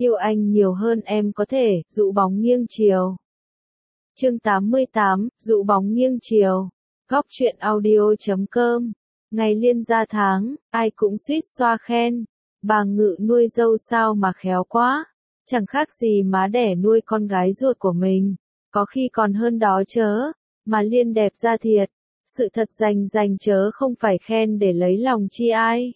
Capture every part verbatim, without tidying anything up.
Yêu anh nhiều hơn em có thể, dụ bóng nghiêng chiều. Chương tám mươi tám, dụ bóng nghiêng chiều. Góc truyện audio chấm com. Ngày liên gia tháng, ai cũng suýt xoa khen. Bà Ngự nuôi dâu sao mà khéo quá. Chẳng khác gì má đẻ nuôi con gái ruột của mình. Có khi còn hơn đó chớ. Mà Liên đẹp ra thiệt. Sự thật rành rành chớ không phải khen để lấy lòng chi ai.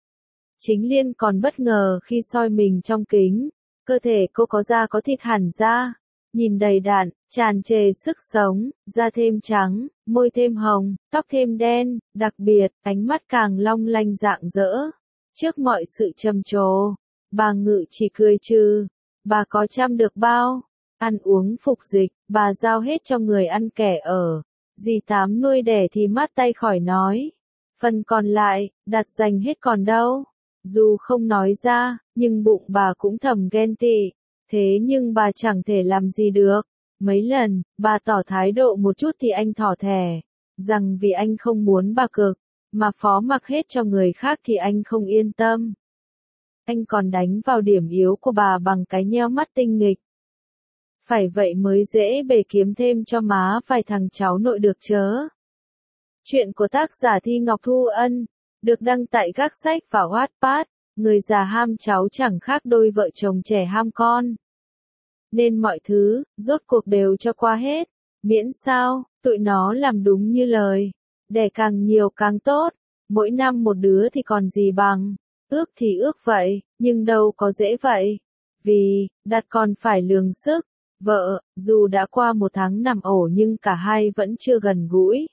Chính Liên còn bất ngờ khi soi mình trong kính. Cơ thể cô có da có thịt hẳn ra. Nhìn đầy đặn, tràn trề sức sống, da thêm trắng, môi thêm hồng, tóc thêm đen, đặc biệt, ánh mắt càng long lanh rạng rỡ. Trước mọi sự trầm trồ, bà Ngự chỉ cười trừ. Bà có chăm được bao, ăn uống phục dịch, bà giao hết cho người ăn kẻ ở. Dì Tám nuôi đẻ thì mát tay khỏi nói. Phần còn lại, đặt dành hết còn đâu. Dù không nói ra, nhưng bụng bà cũng thầm ghen tị. Thế nhưng bà chẳng thể làm gì được. Mấy lần, bà tỏ thái độ một chút thì anh thỏ thẻ. Rằng vì anh không muốn bà cực, mà phó mặc hết cho người khác thì anh không yên tâm. Anh còn đánh vào điểm yếu của bà bằng cái nheo mắt tinh nghịch. Phải vậy mới dễ bề kiếm thêm cho má vài thằng cháu nội được chớ. Chuyện của tác giả Thi Ngọc Thu Ân, được đăng tại các sách và Wattpad. Người già ham cháu chẳng khác đôi vợ chồng trẻ ham con. Nên mọi thứ, rốt cuộc đều cho qua hết. Miễn sao, tụi nó làm đúng như lời. Đẻ càng nhiều càng tốt. Mỗi năm một đứa thì còn gì bằng. Ước thì ước vậy, nhưng đâu có dễ vậy. Vì, đặt còn phải lường sức. Vợ, dù đã qua một tháng nằm ổ nhưng cả hai vẫn chưa gần gũi.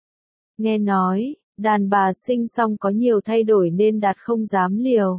Nghe nói, đàn bà sinh xong có nhiều thay đổi nên Đạt không dám liều.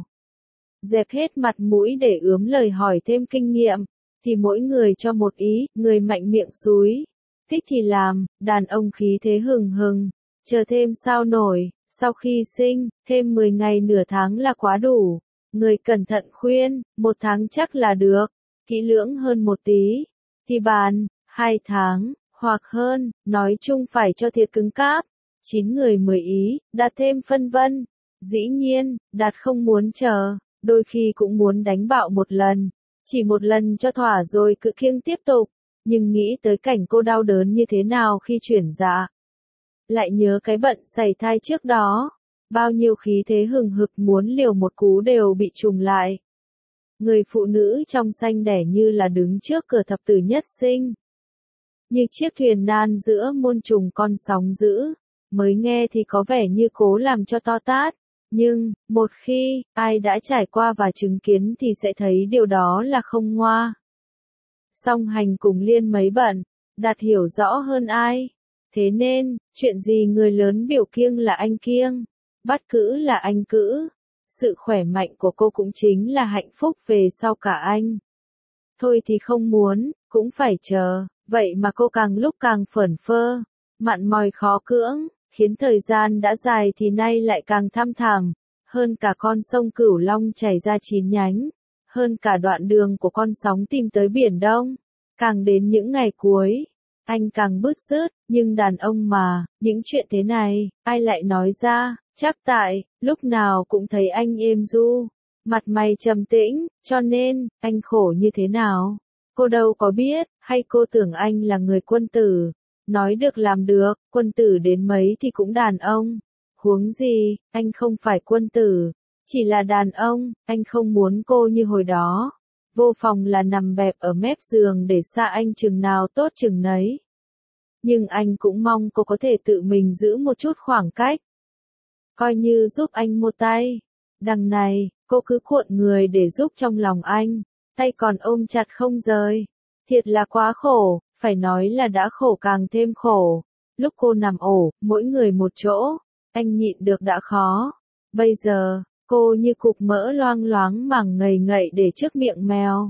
Dẹp hết mặt mũi để ướm lời hỏi thêm kinh nghiệm, thì mỗi người cho một ý, người mạnh miệng xúi. Thích thì làm, đàn ông khí thế hừng hừng, chờ thêm sao nổi, sau khi sinh, thêm mười ngày nửa tháng là quá đủ. Người cẩn thận khuyên, một tháng chắc là được, kỹ lưỡng hơn một tí, thì bàn, hai tháng, hoặc hơn, nói chung phải cho thiệt cứng cáp. Chín người mười ý, Đạt thêm phân vân. Dĩ nhiên, Đạt không muốn chờ, đôi khi cũng muốn đánh bạo một lần. Chỉ một lần cho thỏa rồi cự khiêng tiếp tục. Nhưng nghĩ tới cảnh cô đau đớn như thế nào khi chuyển dạ. Lại nhớ cái bận sảy thai trước đó. Bao nhiêu khí thế hừng hực muốn liều một cú đều bị trùng lại. Người phụ nữ trong xanh đẻ như là đứng trước cửa thập tử nhất sinh. Như chiếc thuyền nan giữa muôn trùng con sóng dữ. Mới nghe thì có vẻ như cố làm cho to tát. Nhưng, một khi, ai đã trải qua và chứng kiến thì sẽ thấy điều đó là không ngoa. Song hành cùng Liên mấy bận, Đạt hiểu rõ hơn ai. Thế nên, chuyện gì người lớn biểu kiêng là anh kiêng, bắt cữ là anh cữ. Sự khỏe mạnh của cô cũng chính là hạnh phúc về sau cả anh. Thôi thì không muốn, cũng phải chờ, vậy mà cô càng lúc càng phởn phơ, mặn mòi khó cưỡng. Khiến thời gian đã dài thì nay lại càng thăm thẳm, hơn cả con sông Cửu Long chảy ra chín nhánh, hơn cả đoạn đường của con sóng tìm tới Biển Đông. Càng đến những ngày cuối, anh càng bứt rứt, nhưng đàn ông mà, những chuyện thế này, ai lại nói ra, chắc tại, lúc nào cũng thấy anh êm du, mặt mày trầm tĩnh, cho nên, anh khổ như thế nào, cô đâu có biết, hay cô tưởng anh là người quân tử. Nói được làm được, quân tử đến mấy thì cũng đàn ông. Huống gì, anh không phải quân tử, chỉ là đàn ông, anh không muốn cô như hồi đó. Vô phòng là nằm bẹp ở mép giường để xa anh chừng nào tốt chừng nấy. Nhưng anh cũng mong cô có thể tự mình giữ một chút khoảng cách. Coi như giúp anh một tay. Đằng này, cô cứ cuộn người để giúp trong lòng anh, tay còn ôm chặt không rời. Thiệt là quá khổ. Phải nói là đã khổ càng thêm khổ. Lúc cô nằm ổ, mỗi người một chỗ, anh nhịn được đã khó. Bây giờ, cô như cục mỡ loang loáng màng ngầy ngậy để trước miệng mèo.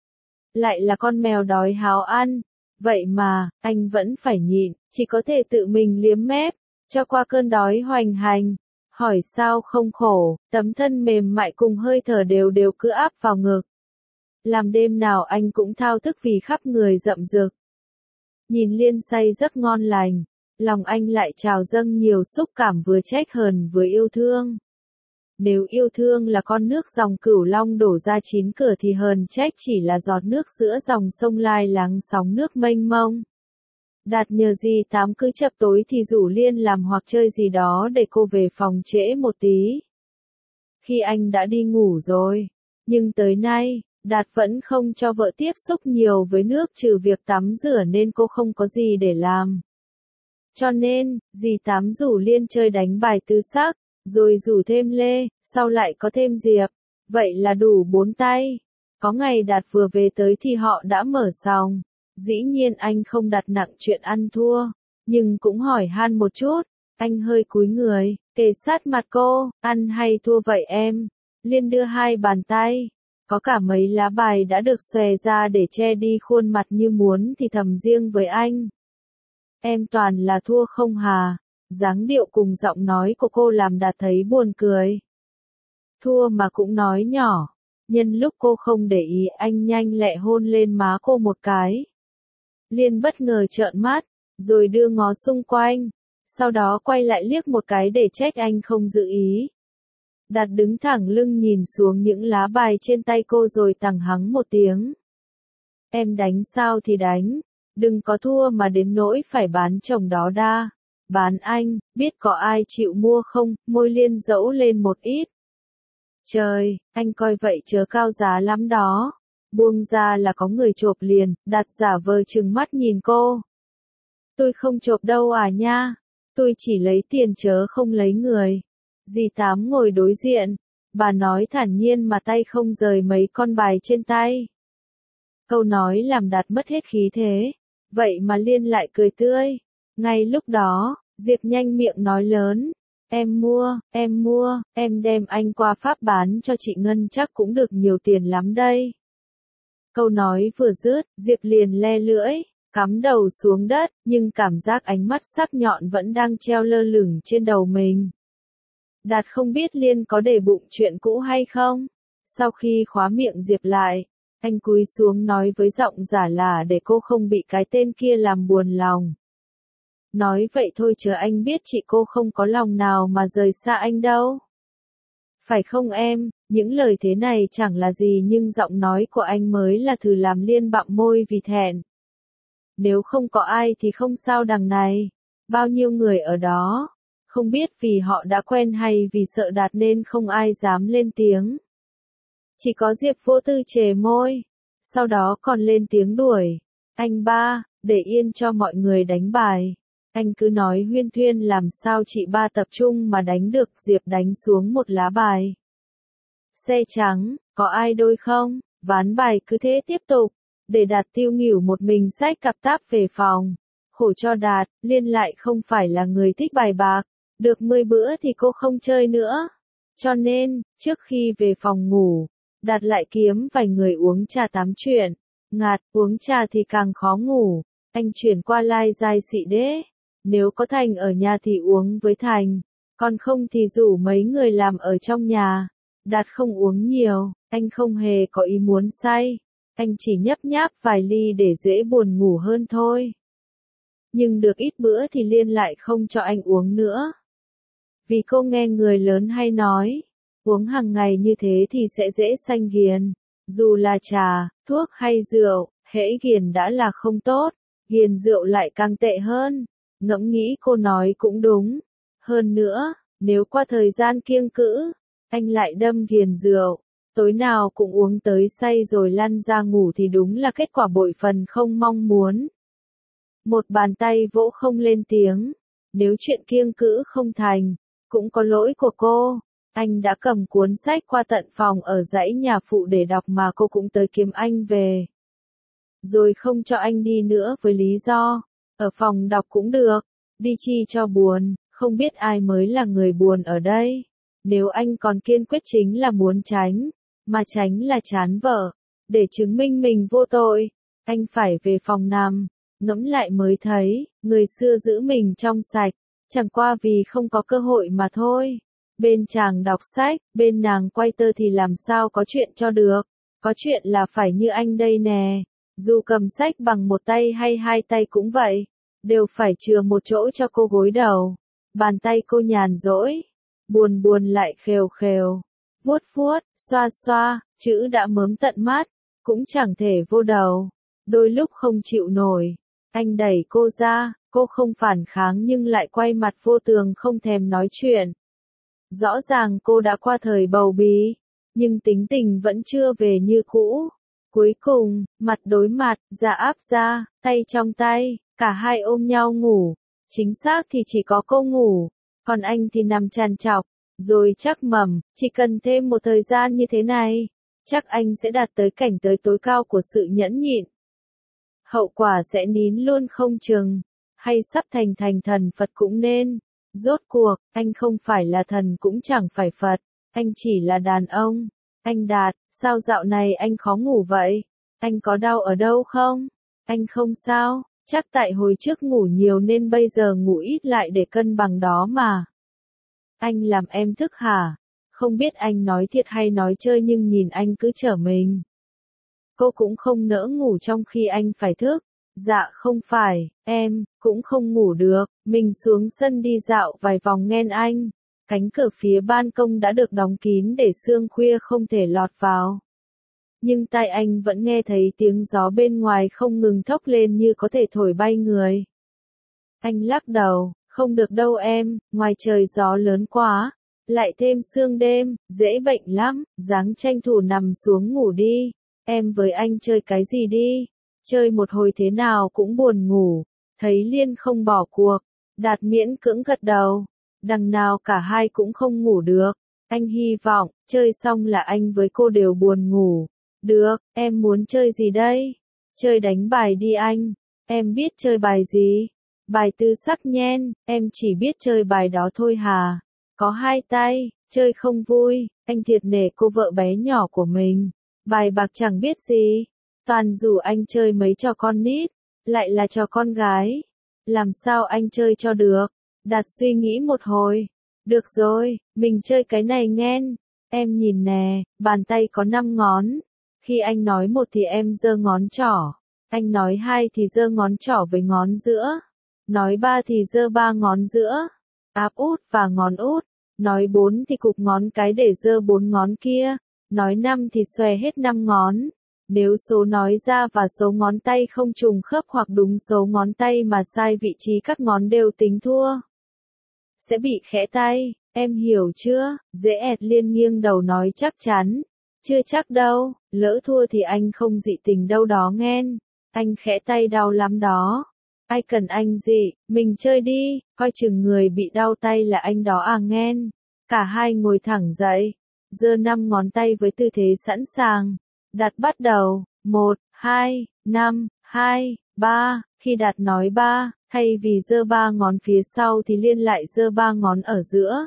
Lại là con mèo đói háo ăn. Vậy mà, anh vẫn phải nhịn, chỉ có thể tự mình liếm mép, cho qua cơn đói hoành hành. Hỏi sao không khổ, tấm thân mềm mại cùng hơi thở đều đều cứ áp vào ngực. Làm đêm nào anh cũng thao thức vì khắp người rậm rực. Nhìn Liên say giấc ngon lành, lòng anh lại trào dâng nhiều xúc cảm vừa trách hờn vừa yêu thương. Nếu yêu thương là con nước dòng Cửu Long đổ ra chín cửa thì hờn trách chỉ là giọt nước giữa dòng sông lai lắng sóng nước mênh mông. Đạt nhờ dì Tám cứ chập tối thì rủ Liên làm hoặc chơi gì đó để cô về phòng trễ một tí. Khi anh đã đi ngủ rồi, nhưng tới nay, Đạt vẫn không cho vợ tiếp xúc nhiều với nước trừ việc tắm rửa nên cô không có gì để làm. Cho nên, dì Tám rủ Liên chơi đánh bài tứ sắc, rồi rủ thêm Lê, sau lại có thêm Diệp. Vậy là đủ bốn tay. Có ngày Đạt vừa về tới thì họ đã mở sòng. Dĩ nhiên anh không đặt nặng chuyện ăn thua, nhưng cũng hỏi han một chút. Anh hơi cúi người, kề sát mặt cô, ăn hay thua vậy em? Liên đưa hai bàn tay. Có cả mấy lá bài đã được xòe ra để che đi khuôn mặt như muốn thì thầm riêng với anh. Em toàn là thua không hà? Dáng điệu cùng giọng nói của cô làm Đạt thấy buồn cười. Thua mà cũng nói nhỏ. Nhân lúc cô không để ý anh nhanh lẹ hôn lên má cô một cái. Liên bất ngờ trợn mắt, rồi đưa ngó xung quanh. Sau đó quay lại liếc một cái để trách anh không giữ ý. Đạt đứng thẳng lưng nhìn xuống những lá bài trên tay cô rồi tằng hắng một tiếng. Em đánh sao thì đánh, đừng có thua mà đến nỗi phải bán chồng đó đa. Bán anh, biết có ai chịu mua không? Môi Liên dẫu lên một ít. Trời, anh coi vậy chớ cao giá lắm đó. Buông ra là có người chộp liền. Đạt giả vờ trừng mắt nhìn cô. Tôi không chộp đâu à nha. Tôi chỉ lấy tiền chớ không lấy người. Dì Tám ngồi đối diện. Bà nói thản nhiên mà tay không rời mấy con bài trên tay. Câu nói làm Đạt mất hết khí thế. Vậy mà Liên lại cười tươi. Ngay lúc đó, Diệp nhanh miệng nói lớn. Em mua, em mua, em đem anh qua Pháp bán cho chị Ngân chắc cũng được nhiều tiền lắm đây. Câu nói vừa dứt, Diệp liền le lưỡi, cắm đầu xuống đất, nhưng cảm giác ánh mắt sắc nhọn vẫn đang treo lơ lửng trên đầu mình. Đạt không biết Liên có để bụng chuyện cũ hay không. Sau khi khóa miệng Diệp lại, anh cúi xuống nói với giọng giả lả để cô không bị cái tên kia làm buồn lòng. Nói vậy thôi chứ anh biết chị cô không có lòng nào mà rời xa anh đâu. Phải không em? Những lời thế này chẳng là gì nhưng giọng nói của anh mới là thứ làm Liên bặm môi vì thẹn. Nếu không có ai thì không sao đằng này. Bao nhiêu người ở đó. Không biết vì họ đã quen hay vì sợ Đạt nên không ai dám lên tiếng. Chỉ có Diệp Vô Tư chề môi. Sau đó còn lên tiếng đuổi. Anh ba, để yên cho mọi người đánh bài. Anh cứ nói huyên thuyên làm sao chị ba tập trung mà đánh được. Diệp đánh xuống một lá bài. Xe trắng, có ai đôi không? Ván bài cứ thế tiếp tục. Để Đạt tiêu nghỉu một mình xách cặp táp về phòng. Khổ cho Đạt, Liên lại không phải là người thích bài bạc. Được mười bữa thì cô không chơi nữa. Cho nên, trước khi về phòng ngủ, Đạt lại kiếm vài người uống trà tám chuyện. Ngạt, uống trà thì càng khó ngủ. Anh chuyển qua lai dai xị đế. Nếu có Thành ở nhà thì uống với Thành. Còn không thì rủ mấy người làm ở trong nhà. Đạt không uống nhiều, anh không hề có ý muốn say. Anh chỉ nhấp nháp vài ly để dễ buồn ngủ hơn thôi. Nhưng được ít bữa thì Liên lại không cho anh uống nữa. Vì cô nghe người lớn hay nói, uống hàng ngày như thế thì sẽ dễ sanh ghiền. Dù là trà, thuốc hay rượu, hễ ghiền đã là không tốt, ghiền rượu lại càng tệ hơn. Ngẫm nghĩ cô nói cũng đúng. Hơn nữa, nếu qua thời gian kiêng cữ, anh lại đâm ghiền rượu, tối nào cũng uống tới say rồi lăn ra ngủ thì đúng là kết quả bội phần không mong muốn. Một bàn tay vỗ không lên tiếng. Nếu chuyện kiêng cữ không thành, cũng có lỗi của cô. Anh đã cầm cuốn sách qua tận phòng ở dãy nhà phụ để đọc mà cô cũng tới kiếm anh về. Rồi không cho anh đi nữa với lý do, ở phòng đọc cũng được, đi chi cho buồn, không biết ai mới là người buồn ở đây. Nếu anh còn kiên quyết chính là muốn tránh, mà tránh là chán vợ, để chứng minh mình vô tội, anh phải về phòng nằm. Ngẫm lại mới thấy, người xưa giữ mình trong sạch, chẳng qua vì không có cơ hội mà thôi. Bên chàng đọc sách, bên nàng quay tơ thì làm sao có chuyện cho được. Có chuyện là phải như anh đây nè. Dù cầm sách bằng một tay hay hai tay cũng vậy, đều phải chừa một chỗ cho cô gối đầu. Bàn tay cô nhàn rỗi, buồn buồn lại khều khều, vuốt vuốt, xoa xoa, chữ đã mớm tận mắt, cũng chẳng thể vô đầu, đôi lúc không chịu nổi. Anh đẩy cô ra, cô không phản kháng nhưng lại quay mặt vô tường không thèm nói chuyện. Rõ ràng cô đã qua thời bầu bí, nhưng tính tình vẫn chưa về như cũ. Cuối cùng, mặt đối mặt, da áp da, tay trong tay, cả hai ôm nhau ngủ. Chính xác thì chỉ có cô ngủ, còn anh thì nằm trằn trọc, rồi chắc mẩm, chỉ cần thêm một thời gian như thế này, chắc anh sẽ đạt tới cảnh tới tối cao của sự nhẫn nhịn. Hậu quả sẽ nín luôn không chừng, hay sắp thành thành thần Phật cũng nên. Rốt cuộc, anh không phải là thần cũng chẳng phải Phật, anh chỉ là đàn ông. Anh Đạt, sao dạo này anh khó ngủ vậy? Anh có đau ở đâu không? Anh không sao, chắc tại hồi trước ngủ nhiều nên bây giờ ngủ ít lại để cân bằng đó mà. Anh làm em thức hả? Không biết anh nói thiệt hay nói chơi nhưng nhìn anh cứ trở mình. Cô cũng không nỡ ngủ trong khi anh phải thức. Dạ không phải, em, cũng không ngủ được. Mình xuống sân đi dạo vài vòng nghe anh. Cánh cửa phía ban công đã được đóng kín để sương khuya không thể lọt vào. Nhưng tai anh vẫn nghe thấy tiếng gió bên ngoài không ngừng thốc lên như có thể thổi bay người. Anh lắc đầu, không được đâu em, ngoài trời gió lớn quá, lại thêm sương đêm, dễ bệnh lắm, ráng tranh thủ nằm xuống ngủ đi. Em với anh chơi cái gì đi? Chơi một hồi thế nào cũng buồn ngủ. Thấy Liên không bỏ cuộc, Đạt miễn cưỡng gật đầu. Đằng nào cả hai cũng không ngủ được. Anh hy vọng, chơi xong là anh với cô đều buồn ngủ. Được, em muốn chơi gì đây? Chơi đánh bài đi anh. Em biết chơi bài gì? Bài tư sắc nhen, em chỉ biết chơi bài đó thôi hà. Có hai tay, chơi không vui, anh thiệt nể cô vợ bé nhỏ của mình. Bài bạc chẳng biết gì. Toàn rủ anh chơi mấy trò con nít, lại là trò con gái. Làm sao anh chơi cho được? Đạt suy nghĩ một hồi. Được rồi, mình chơi cái này nghen. Em nhìn nè, bàn tay có năm ngón. Khi anh nói một thì em giơ ngón trỏ. Anh nói hai thì giơ ngón trỏ với ngón giữa. Nói ba thì giơ ba ngón giữa. Áp út và ngón út. Nói bốn thì cụp ngón cái để giơ bốn ngón kia. Nói năm thì xòe hết năm ngón. Nếu số nói ra và số ngón tay không trùng khớp hoặc đúng số ngón tay mà sai vị trí các ngón đều tính thua. Sẽ bị khẽ tay, em hiểu chưa? Dễ ẹt Liên nghiêng đầu nói chắc chắn. Chưa chắc đâu, lỡ thua thì anh không dị tình đâu đó nghen. Anh khẽ tay đau lắm đó. Ai cần anh dị, mình chơi đi, coi chừng người bị đau tay là anh đó à nghen. Cả hai ngồi thẳng dậy, giơ năm ngón tay với tư thế sẵn sàng. Đạt bắt đầu, một, hai, năm, hai, ba, khi Đạt nói ba, thay vì giơ ba ngón phía sau thì Liên lại giơ ba ngón ở giữa.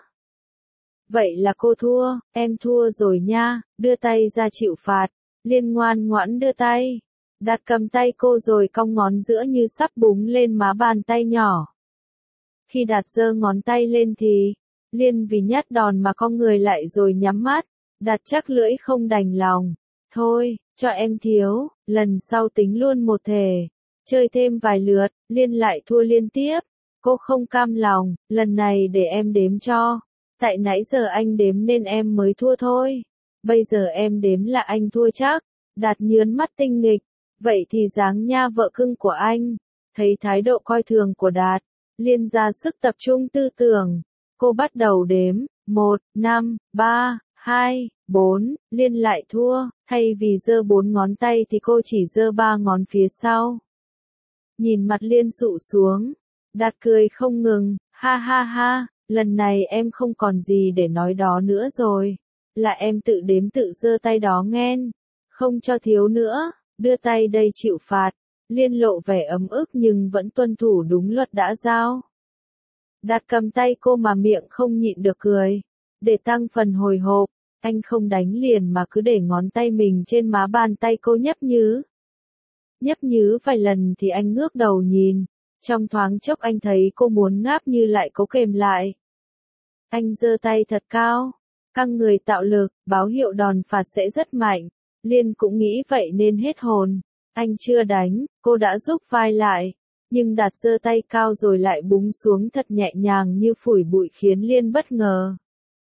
Vậy là cô thua, em thua rồi nha, đưa tay ra chịu phạt. Liên ngoan ngoãn đưa tay. Đạt cầm tay cô rồi cong ngón giữa như sắp búng lên má bàn tay nhỏ. Khi Đạt giơ ngón tay lên thì, Liên vì nhát đòn mà cong người lại rồi nhắm mắt. Đạt chắc lưỡi không đành lòng. Thôi, cho em thiếu, lần sau tính luôn một thể. Chơi thêm vài lượt, Liên lại thua liên tiếp. Cô không cam lòng, lần này để em đếm cho. Tại nãy giờ anh đếm nên em mới thua thôi. Bây giờ em đếm là anh thua chắc. Đạt nhướn mắt tinh nghịch. Vậy thì dáng nha vợ cưng của anh. Thấy thái độ coi thường của Đạt, Liên ra sức tập trung tư tưởng. Cô bắt đầu đếm. Một, năm, ba, hai, bốn, Liên lại thua. Thay vì giơ bốn ngón tay thì cô chỉ giơ ba ngón phía sau. Nhìn mặt Liên sụ xuống. Đạt cười không ngừng. Ha ha ha, lần này em không còn gì để nói đó nữa rồi. Là em tự đếm tự giơ tay đó nghen. Không cho thiếu nữa. Đưa tay đây chịu phạt. Liên lộ vẻ ấm ức nhưng vẫn tuân thủ đúng luật đã giao. Đạt cầm tay cô mà miệng không nhịn được cười. Để tăng phần hồi hộp, anh không đánh liền mà cứ để ngón tay mình trên má bàn tay cô nhấp nhứ. Nhấp nhứ vài lần thì anh ngước đầu nhìn. Trong thoáng chốc anh thấy cô muốn ngáp như lại cố kềm lại. Anh giơ tay thật cao, căng người tạo lực, báo hiệu đòn phạt sẽ rất mạnh. Liên cũng nghĩ vậy nên hết hồn. Anh chưa đánh, cô đã rúc vai lại. Nhưng Đạt giơ tay cao rồi lại búng xuống thật nhẹ nhàng như phủi bụi khiến Liên bất ngờ.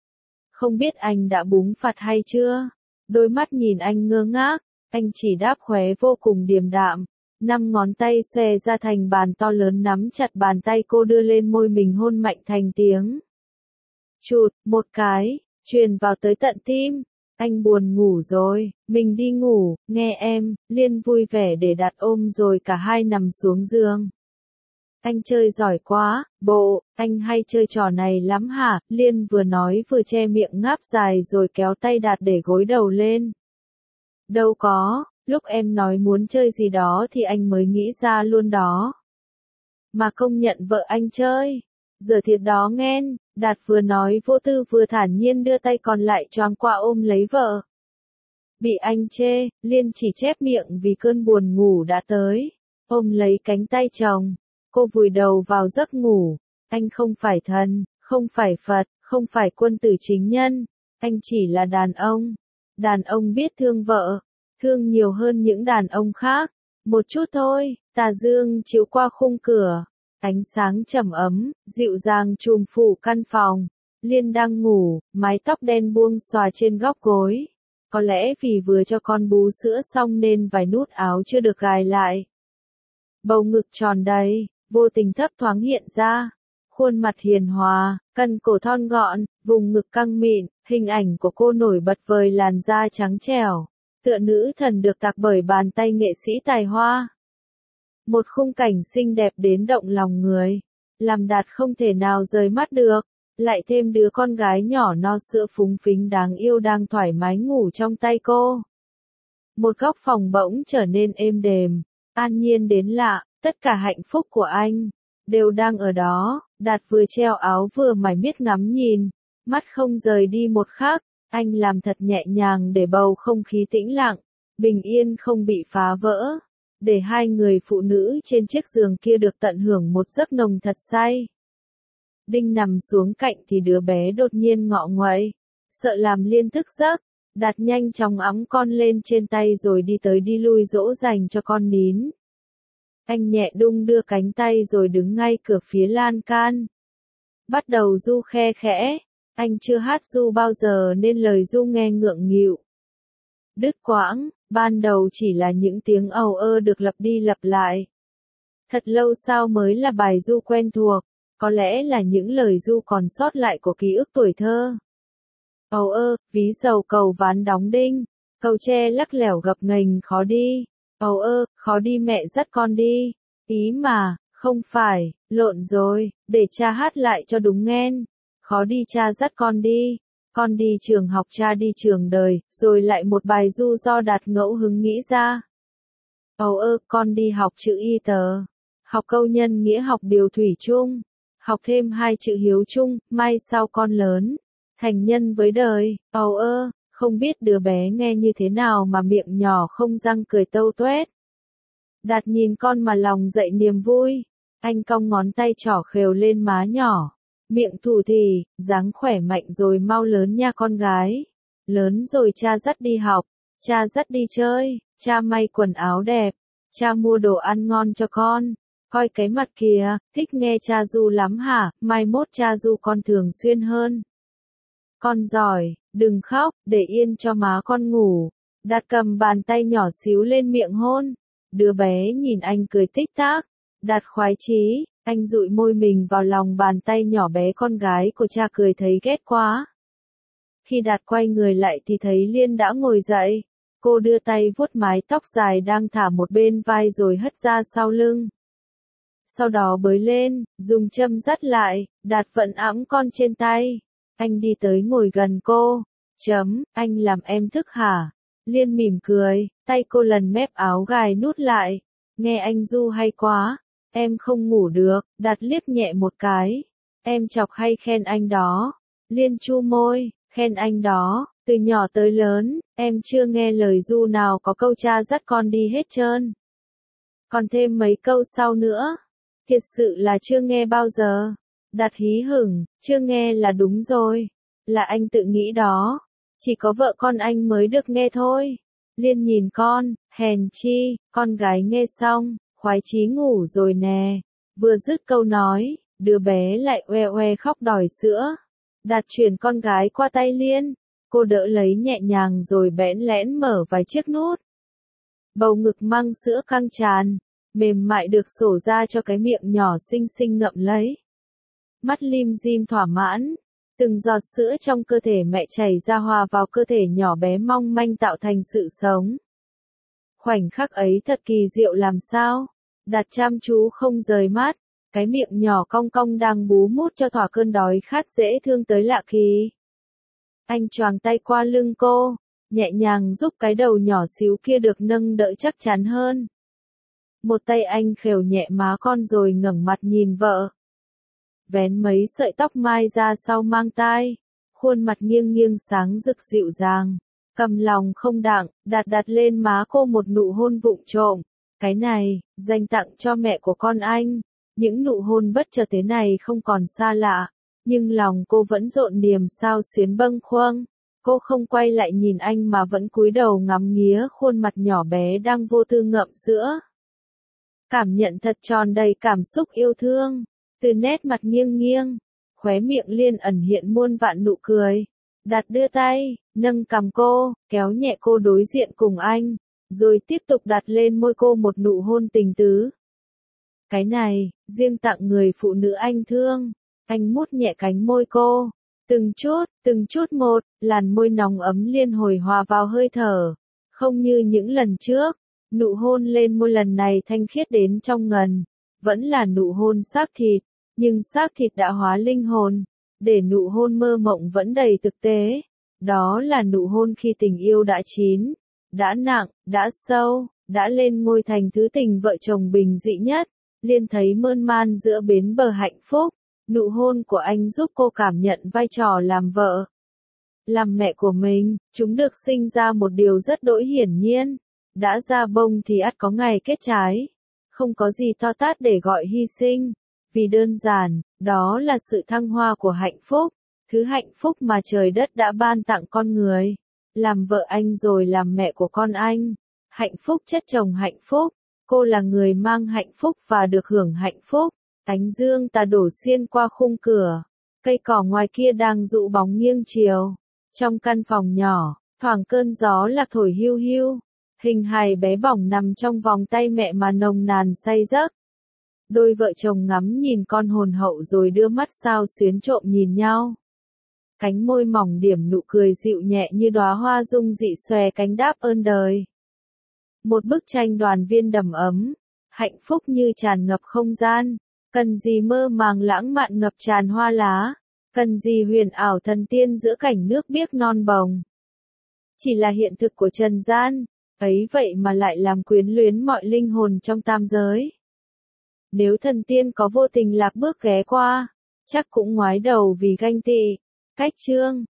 Không biết anh đã búng phạt hay chưa? Đôi mắt nhìn anh ngơ ngác, anh chỉ đáp khóe vô cùng điềm đạm. Năm ngón tay xòe ra thành bàn to lớn nắm chặt bàn tay cô đưa lên môi mình hôn mạnh thành tiếng. Chụt, một cái, truyền vào tới tận tim. Anh buồn ngủ rồi, mình đi ngủ, nghe em, Liên vui vẻ để đặt ôm rồi cả hai nằm xuống giường. Anh chơi giỏi quá, bộ, anh hay chơi trò này lắm hả? Liên vừa nói vừa che miệng ngáp dài rồi kéo tay Đạt để gối đầu lên. Đâu có, lúc em nói muốn chơi gì đó thì anh mới nghĩ ra luôn đó. Mà công nhận vợ anh chơi. Giờ thiệt đó nghen, Đạt vừa nói vô tư vừa thản nhiên đưa tay còn lại choàng qua ôm lấy vợ. Bị anh chê, Liên chỉ chép miệng vì cơn buồn ngủ đã tới. Ôm lấy cánh tay chồng, cô vùi đầu vào giấc ngủ. Anh không phải thần, không phải Phật, không phải quân tử chính nhân. Anh chỉ là đàn ông. Đàn ông biết thương vợ, thương nhiều hơn những đàn ông khác. Một chút thôi, tà dương chiếu qua khung cửa. Ánh sáng trầm ấm, dịu dàng trùm phủ căn phòng. Liên đang ngủ, mái tóc đen buông xòa trên góc gối. Có lẽ vì vừa cho con bú sữa xong nên vài nút áo chưa được gài lại. Bầu ngực tròn đầy, vô tình thấp thoáng hiện ra. Khuôn mặt hiền hòa, cân cổ thon gọn, vùng ngực căng mịn, hình ảnh của cô nổi bật vời làn da trắng trẻo. Tựa nữ thần được tạc bởi bàn tay nghệ sĩ tài hoa. Một khung cảnh xinh đẹp đến động lòng người, làm Đạt không thể nào rời mắt được, lại thêm đứa con gái nhỏ no sữa phúng phính đáng yêu đang thoải mái ngủ trong tay cô. Một góc phòng bỗng trở nên êm đềm, an nhiên đến lạ, tất cả hạnh phúc của anh đều đang ở đó. Đạt vừa treo áo vừa mải miết ngắm nhìn, mắt không rời đi một khắc. Anh làm thật nhẹ nhàng để bầu không khí tĩnh lặng, bình yên không bị phá vỡ. Để hai người phụ nữ trên chiếc giường kia được tận hưởng một giấc nồng thật say. Đinh nằm xuống cạnh thì đứa bé đột nhiên ngọ nguậy, sợ làm Liên thức giấc. Đạt nhanh chóng ẵm con lên trên tay rồi đi tới đi lui dỗ dành cho con nín. Anh nhẹ đung đưa cánh tay rồi đứng ngay cửa phía lan can. Bắt đầu ru khe khẽ, anh chưa hát ru bao giờ nên lời ru nghe ngượng nghịu. Đứt quãng, ban đầu chỉ là những tiếng ầu ơ được lặp đi lặp lại. Thật lâu sau mới là bài ru quen thuộc, có lẽ là những lời ru còn sót lại của ký ức tuổi thơ. Ầu ơ, ví dầu cầu ván đóng đinh, cầu tre lắc lẻo gập ghềnh khó đi. Ầu ơ, khó đi mẹ dắt con đi. Ý mà, không phải, lộn rồi, để cha hát lại cho đúng nghen. Khó đi cha dắt con đi. Con đi trường học cha đi trường đời, rồi lại một bài ru do Đạt ngẫu hứng nghĩ ra. Ầu ơ, con đi học chữ y tờ, học câu nhân nghĩa học điều thủy chung, học thêm hai chữ hiếu chung, mai sau con lớn, thành nhân với đời. Ầu ơ, không biết đứa bé nghe như thế nào mà miệng nhỏ không răng cười tâu tuét. Đạt nhìn con mà lòng dậy niềm vui, anh cong ngón tay trỏ khều lên má nhỏ. Miệng thủ thỉ, dáng khỏe mạnh rồi mau lớn nha con gái. Lớn rồi cha dắt đi học, cha dắt đi chơi, cha may quần áo đẹp, cha mua đồ ăn ngon cho con. Coi cái mặt kìa, thích nghe cha ru lắm hả, mai mốt cha ru con thường xuyên hơn. Con giỏi, đừng khóc, để yên cho má con ngủ. Đạt cầm bàn tay nhỏ xíu lên miệng hôn. Đứa bé nhìn anh cười tích tắc. Đạt khoái chí. Anh dụi môi mình vào lòng bàn tay nhỏ bé con gái của cha cười thấy ghét quá. Khi Đạt quay người lại thì thấy Liên đã ngồi dậy. Cô đưa tay vuốt mái tóc dài đang thả một bên vai rồi hất ra sau lưng. Sau đó bới lên, dùng châm dắt lại, Đạt vẫn ẵm con trên tay. Anh đi tới ngồi gần cô. Chấm, anh làm em thức hả? Liên mỉm cười, tay cô lần mép áo gài nút lại. Nghe anh ru hay quá. Em không ngủ được, Đạt liếc nhẹ một cái. Em chọc hay khen anh đó. Liên chu môi, khen anh đó. Từ nhỏ tới lớn, em chưa nghe lời ru nào có câu cha dắt con đi hết trơn. Còn thêm mấy câu sau nữa. Thiệt sự là chưa nghe bao giờ. Đạt hí hửng, chưa nghe là đúng rồi. Là anh tự nghĩ đó. Chỉ có vợ con anh mới được nghe thôi. Liên nhìn con, hèn chi, con gái nghe xong. Khoái chí ngủ rồi nè. Vừa dứt câu nói, đứa bé lại oe oe khóc đòi sữa. Đạt chuyển con gái qua tay Liên, cô đỡ lấy nhẹ nhàng rồi bẽn lẽn mở vài chiếc nút. Bầu ngực mang sữa căng tràn, mềm mại được sổ ra cho cái miệng nhỏ xinh xinh ngậm lấy. Mắt lim dim thỏa mãn, từng giọt sữa trong cơ thể mẹ chảy ra hòa vào cơ thể nhỏ bé mong manh tạo thành sự sống. Khoảnh khắc ấy thật kỳ diệu làm sao, Đạt chăm chú không rời mắt, cái miệng nhỏ cong cong đang bú mút cho thỏa cơn đói khát dễ thương tới lạ kỳ. Anh choàng tay qua lưng cô, nhẹ nhàng giúp cái đầu nhỏ xíu kia được nâng đỡ chắc chắn hơn. Một tay anh khều nhẹ má con rồi ngẩng mặt nhìn vợ. Vén mấy sợi tóc mai ra sau mang tai, khuôn mặt nghiêng nghiêng sáng rực dịu dàng, cầm lòng không đặng, đặt đặt lên má cô một nụ hôn vụng trộm. Cái này, dành tặng cho mẹ của con anh. Những nụ hôn bất chợt thế này không còn xa lạ, nhưng lòng cô vẫn rộn niềm sao xuyến bâng khuâng. Cô không quay lại nhìn anh mà vẫn cúi đầu ngắm nghía khuôn mặt nhỏ bé đang vô tư ngậm sữa. Cảm nhận thật tròn đầy cảm xúc yêu thương, từ nét mặt nghiêng nghiêng, khóe miệng Liên ẩn hiện muôn vạn nụ cười. Đạt đưa tay, nâng cằm cô, kéo nhẹ cô đối diện cùng anh, rồi tiếp tục đặt lên môi cô một nụ hôn tình tứ. Cái này, riêng tặng người phụ nữ anh thương. Anh mút nhẹ cánh môi cô, từng chút, từng chút một, làn môi nóng ấm liên hồi hòa vào hơi thở. Không như những lần trước, nụ hôn lên môi lần này thanh khiết đến trong ngần, vẫn là nụ hôn xác thịt, nhưng xác thịt đã hóa linh hồn, để nụ hôn mơ mộng vẫn đầy thực tế. Đó là nụ hôn khi tình yêu đã chín, đã nặng, đã sâu, đã lên ngôi thành thứ tình vợ chồng bình dị nhất. Liên thấy mơn man giữa bến bờ hạnh phúc, nụ hôn của anh giúp cô cảm nhận vai trò làm vợ, làm mẹ của mình. Chúng được sinh ra một điều rất đỗi hiển nhiên, đã ra bông thì ắt có ngày kết trái, không có gì to tát để gọi hy sinh, vì đơn giản, đó là sự thăng hoa của hạnh phúc, thứ hạnh phúc mà trời đất đã ban tặng con người. Làm vợ anh rồi làm mẹ của con anh, hạnh phúc chất chồng hạnh phúc. Cô là người mang hạnh phúc và được hưởng hạnh phúc. Ánh dương tà đổ xiên qua khung cửa. Cây cỏ ngoài kia đang dụ bóng nghiêng chiều. Trong căn phòng nhỏ, thoảng cơn gió lạc thổi hiu hiu. Hình hài bé bỏng nằm trong vòng tay mẹ mà nồng nàn say giấc. Đôi vợ chồng ngắm nhìn con hồn hậu rồi đưa mắt sao xuyến trộm nhìn nhau. Cánh môi mỏng điểm nụ cười dịu nhẹ như đóa hoa dung dị xòe cánh đáp ơn đời. Một bức tranh đoàn viên đầm ấm, hạnh phúc như tràn ngập không gian, cần gì mơ màng lãng mạn ngập tràn hoa lá, cần gì huyền ảo thần tiên giữa cảnh nước biếc non bồng. Chỉ là hiện thực của trần gian, ấy vậy mà lại làm quyến luyến mọi linh hồn trong tam giới. Nếu thần tiên có vô tình lạc bước ghé qua, chắc cũng ngoái đầu vì ganh tị. Cách chương